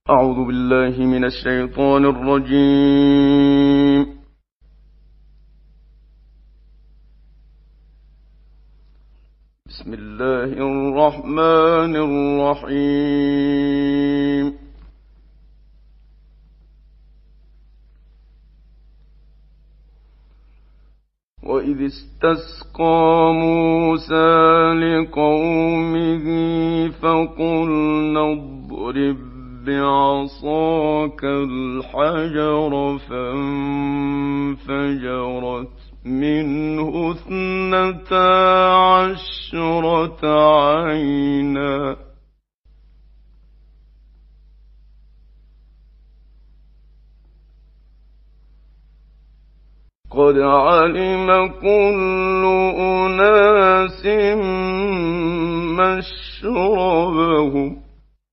أعوذ بالله من الشيطان الرجيم. بسم الله الرحمن الرحيم. وإذ استسقى موسى لقومه فقلنا اضرب بعصاك الحجر فانفجرت منه 12 عينا قد علم كل أناس مشربهم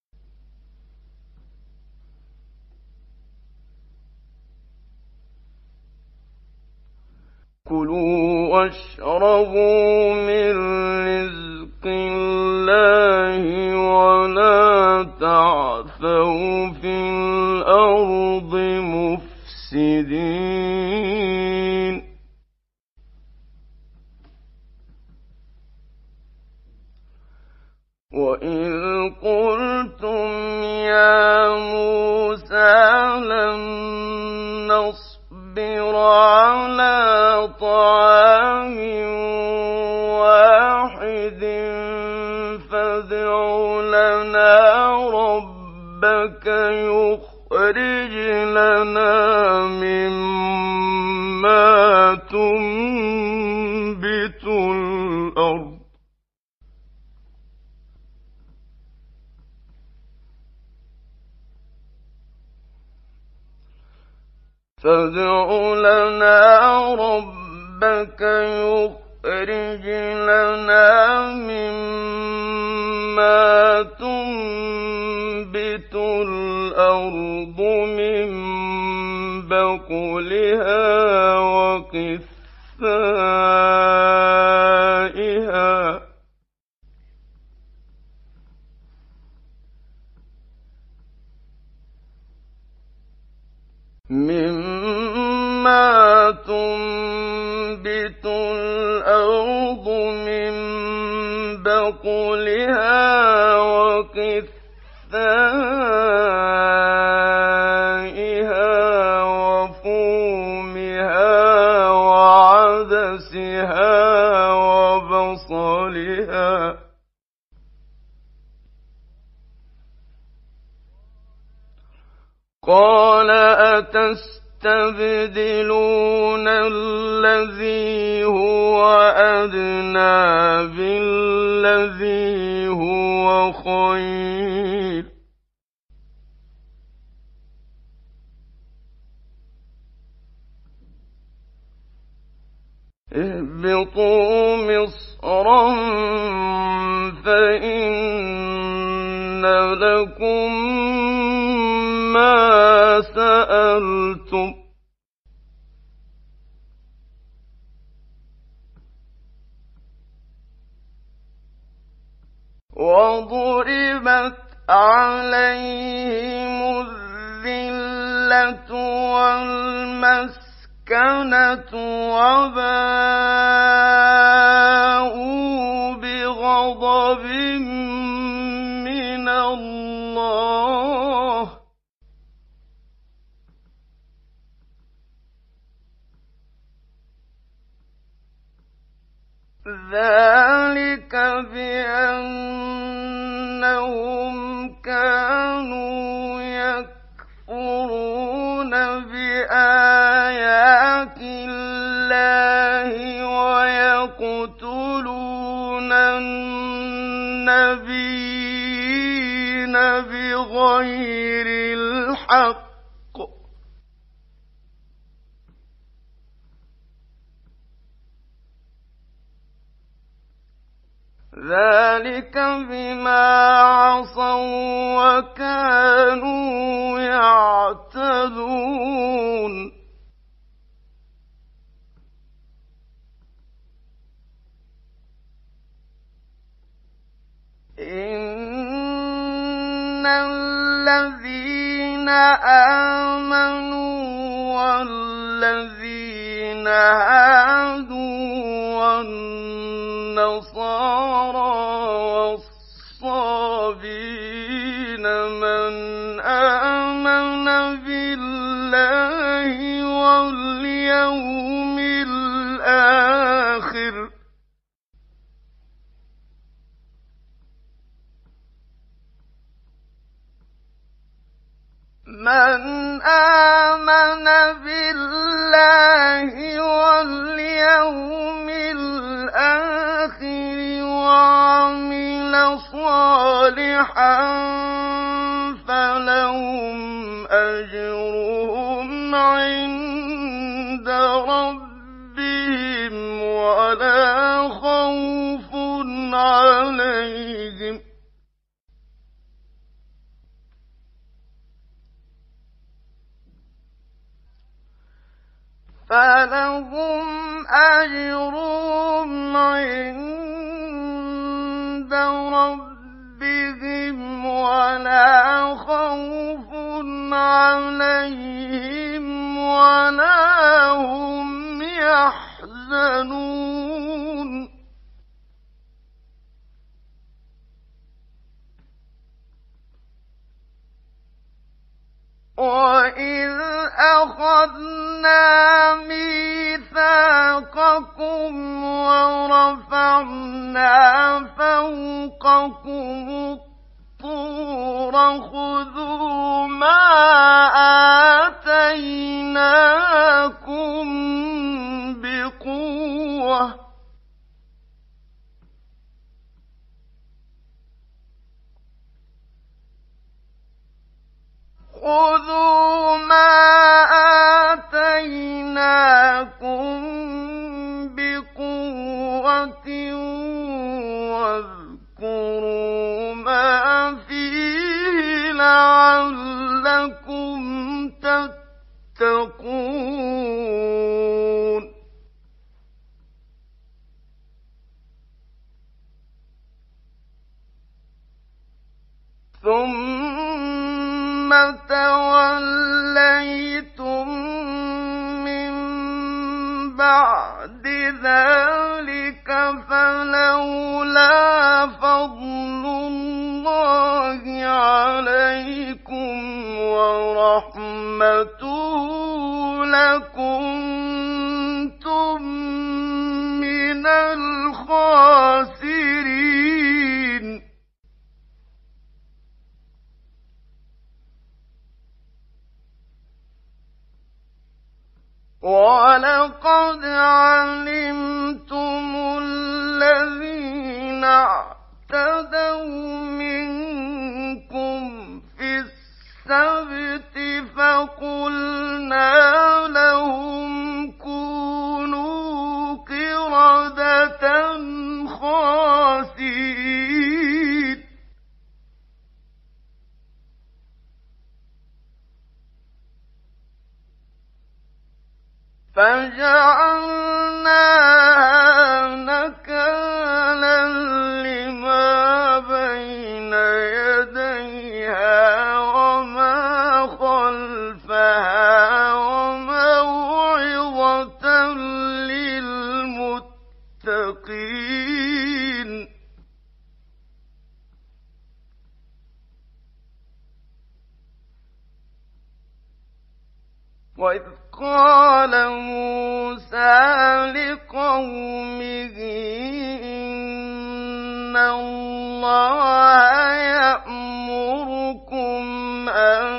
كلوا واشربوا من رزق الله ولا تعثوا في الأرض مفسدين وإذ قلتم يا موسى لن نصبر على طعام واحد فادع لنا ربك يخرج لنا مما تنبت الأرض يخرج لنا مما تنبت الأرض من بقلها وقثائها وفومها وعدسها وبصلها قال أتستبدلون الذي هو أدنى بالذي هو خير اهبطوا مصرا فإن لكم ما سألتم وضربت عليهم الذلة والمسكنة وباءوا بغضب من الله ذلك بأنهم كانوا يكفرون بآيات الله ويقتلون النبيين بغير الحق ذلك بما عصوا وكانوا يعتدون إن الذين آمنوا والذين هادوا والنصارى والصابين من آمن بالله واليوم الآخر وعمل صالحا فلهم أجرهم عند ربهم ولا خوف عليهم ولا خوف عليهم ولا هم يحزنون وَإِذْ أَخَذْنَا مِيثَاقَكُمْ وَرَفَعْنَا فَوْقَكُمُ الطُّورَ خُذُوا مَا آتَيْنَاكُم بِقُوَّةٍ واذكروا ما فيه لعلكم تتقون ثم توليتم من بعد ذلك فلولا فضل الله عليكم ورحمته لكنتم من الخاسرين وَلَقَدْ عَلِمْتُمُ الَّذِينَ اعْتَدَوْا مِنكُمْ فِي السَّبْتِ فَقُلْنَا لَهُمْ كُونُوا قِرَدَةً خَاسِئِينَ فَجَعَلْنَاهَا نَكَالًا لِّمَا بَيْنَ يَدَيْهَا وَمَا خَلْفَهَا وَمَوْعِظَةً لِّلْمُتَّقِينَ وَإِذْ قَالَ مُوسَىٰ لِقَوْمِهِ إِنَّ اللَّهَ يَأْمُرُكُمْ أَن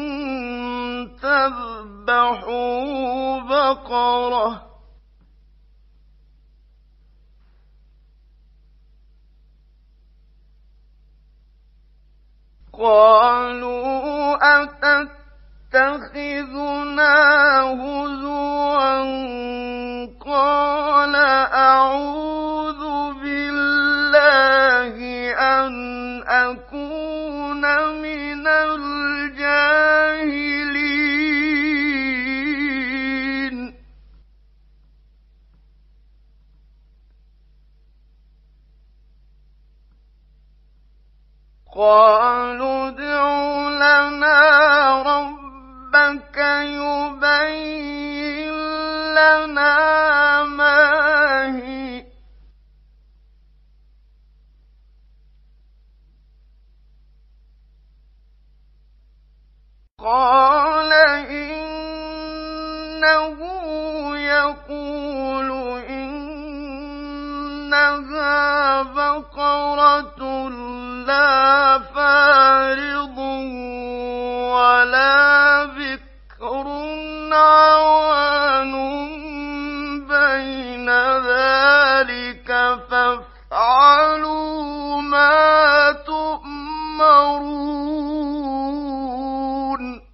تَذْبَحُوا بَقَرَةً ۖ قَالُوا أَتَتَّخِذُنَا هُزُوًا قَالَ أَعُوذُ بِاللَّهِ أَنْ أَكُونَ مِنَ الْجَاهِلِينَ قَالُوا ادْعُ لَنَا ربك يبين لنا ما هي قال إنه يقول إنها بقرة لا فارض ولا بكر عوان بين ذلك فافعلوا ما تؤمرون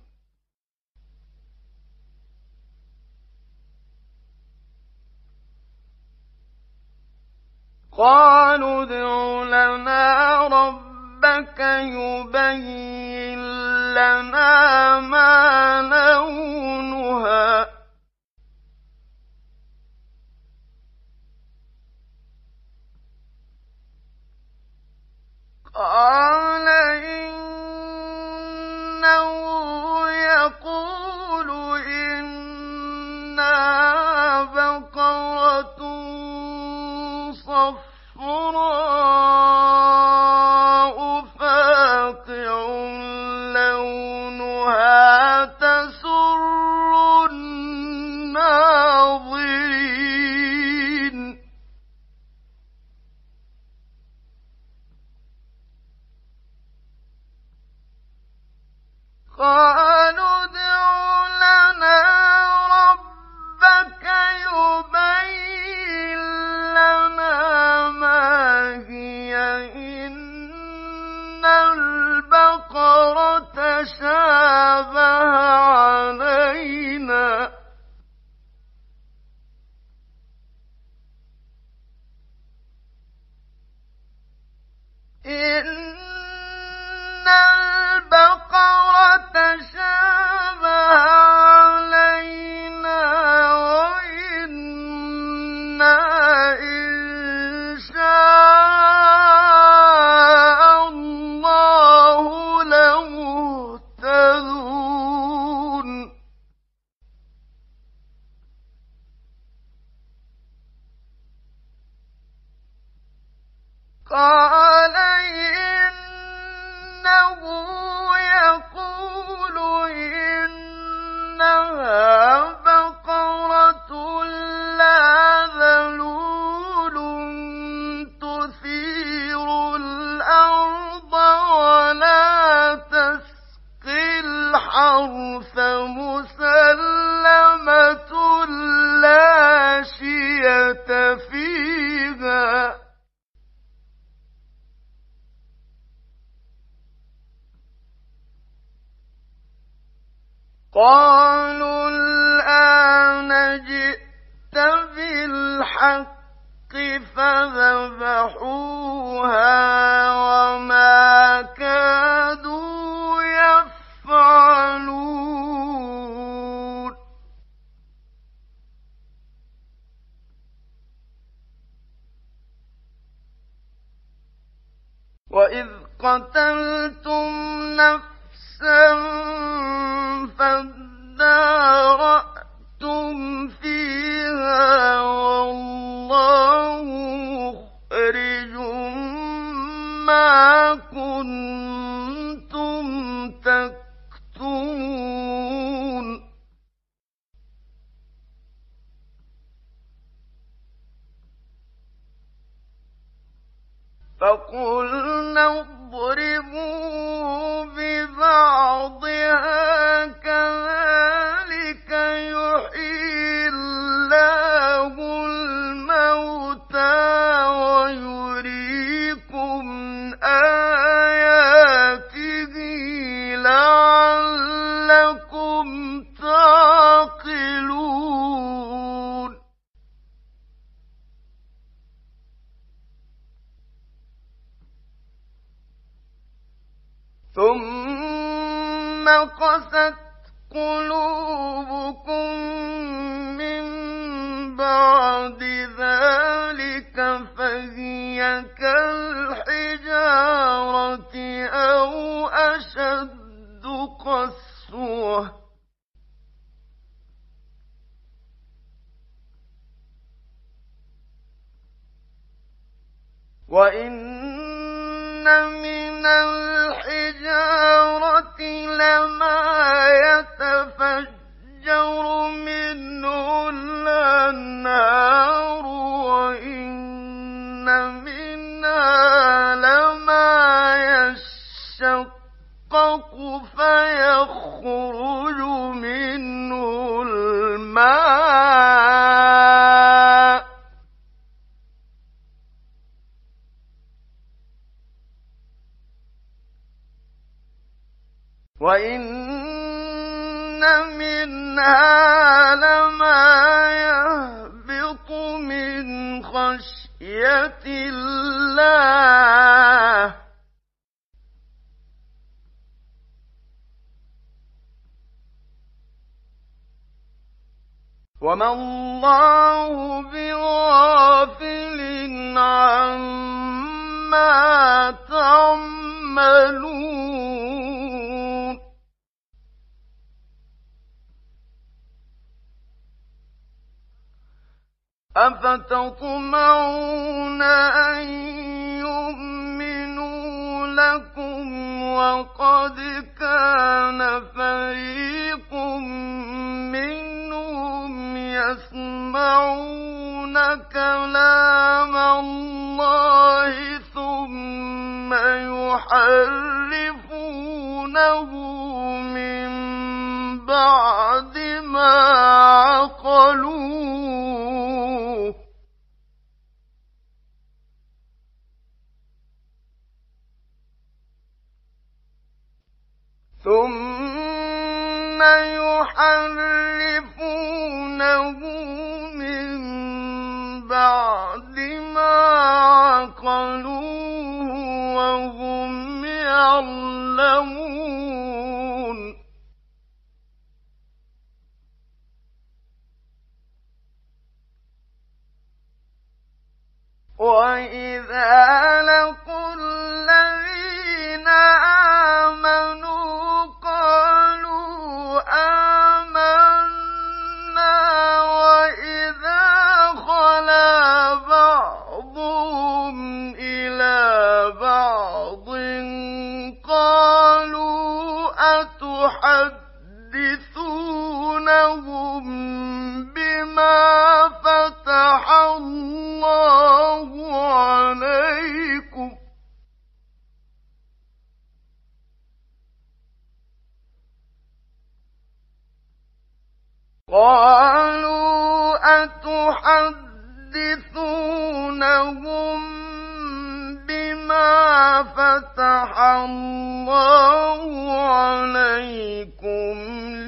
قالوا ادع لنا ربك يبين لنا ما لونها قال إنه يقول إنها بقرة صفراء فاقع لونها تسر الناظرين قالوا ادع لنا ربك يبين لنا ما هي إن البقرة شابه علينا إن البقرة شابه علينا وإنا إن شاء الله لمهتدون قال إنه يقول إنها بقرة لا ذلول تثير الأرض ولا تسقي الحرث مسلمة لا شية فيها قالوا الآن جئت بالحق فذبحوها وما كادوا يفعلون وإذ قتلتم نفسا فادارأتم فيها والله مخرج ما كنتم تكتمون فقلنا اضربوا ببعضها كذلك يحيي الله الموتى ويريكم آياته لعلكم تعقلون ثم قست قلوبكم من بعد ذلك فهي كالحجارة أو أشد قسوة وإن من الحجارة لما يتفجر منه الأنهار وإن منها لما يشقق فيخرج منه الماء وإن منها لما يهبط من خشية الله وما الله بغافل عما تعملون أفتطمعون أن يؤمنوا لكم وقد كان فريق منهم يسمعون كلام الله ثم يحرفونه من بعد ما عقلوه وهم يعلمون وإذا لقوا الذين آمنوا قالوا آمنا وإذا خلا بعضهم إلى بعض قالوا أتحدثونهم بما فتح الله عليكم قالوا أتحدثونهم بما فتح الله عليكم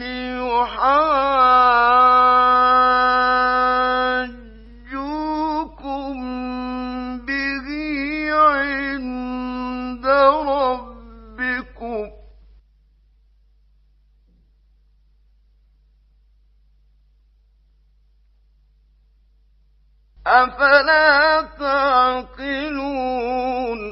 ليحاجوكم به عند ربكم أفلا تعقلون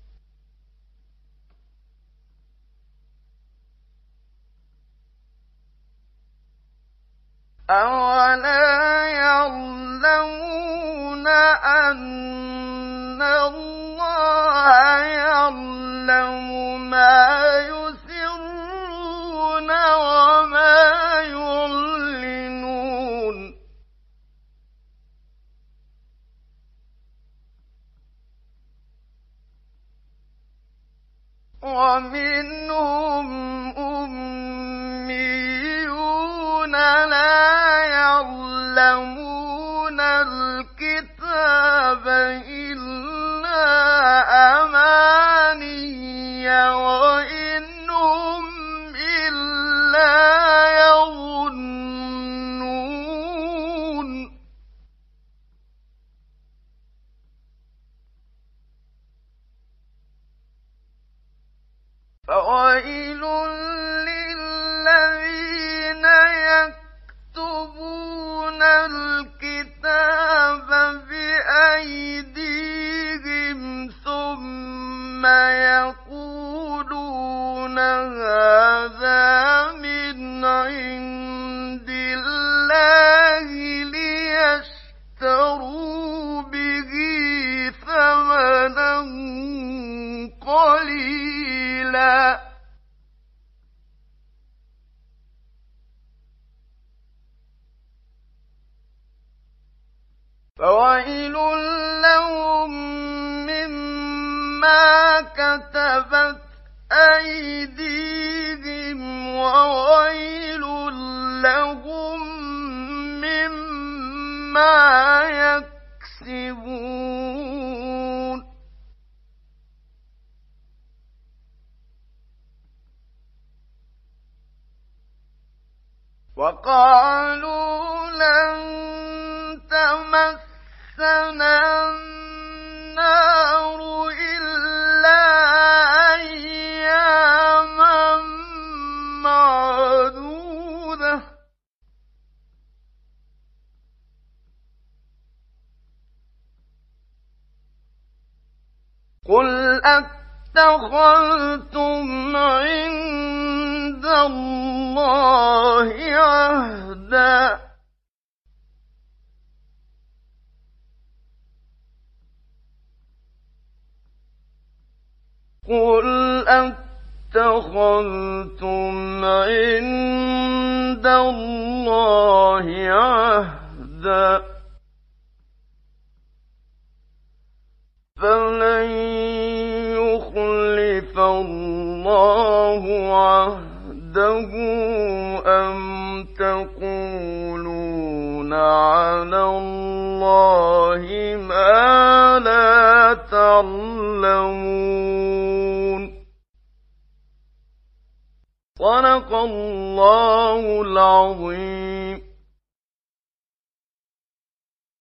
أولا يعلمون أن الله يعلم ما يسرون وما يعلنون ومنهم أميون لا يعلمون الكتاب إلا أماني وإن هم إلا يظنون فويل للذين يكتبون الكتاب بأيديهم فويل لهم مما كتبت أيديهم وويل لهم مما يكسبون وقالوا لن تمسنا النار إلا أياما معدودة قل أتخذتم عند الله عهدا قل أتخذتم عند الله عهدا فلن يخلف الله عهده أم تقولون على الله ما لا تعلمون صدق الله العظيم.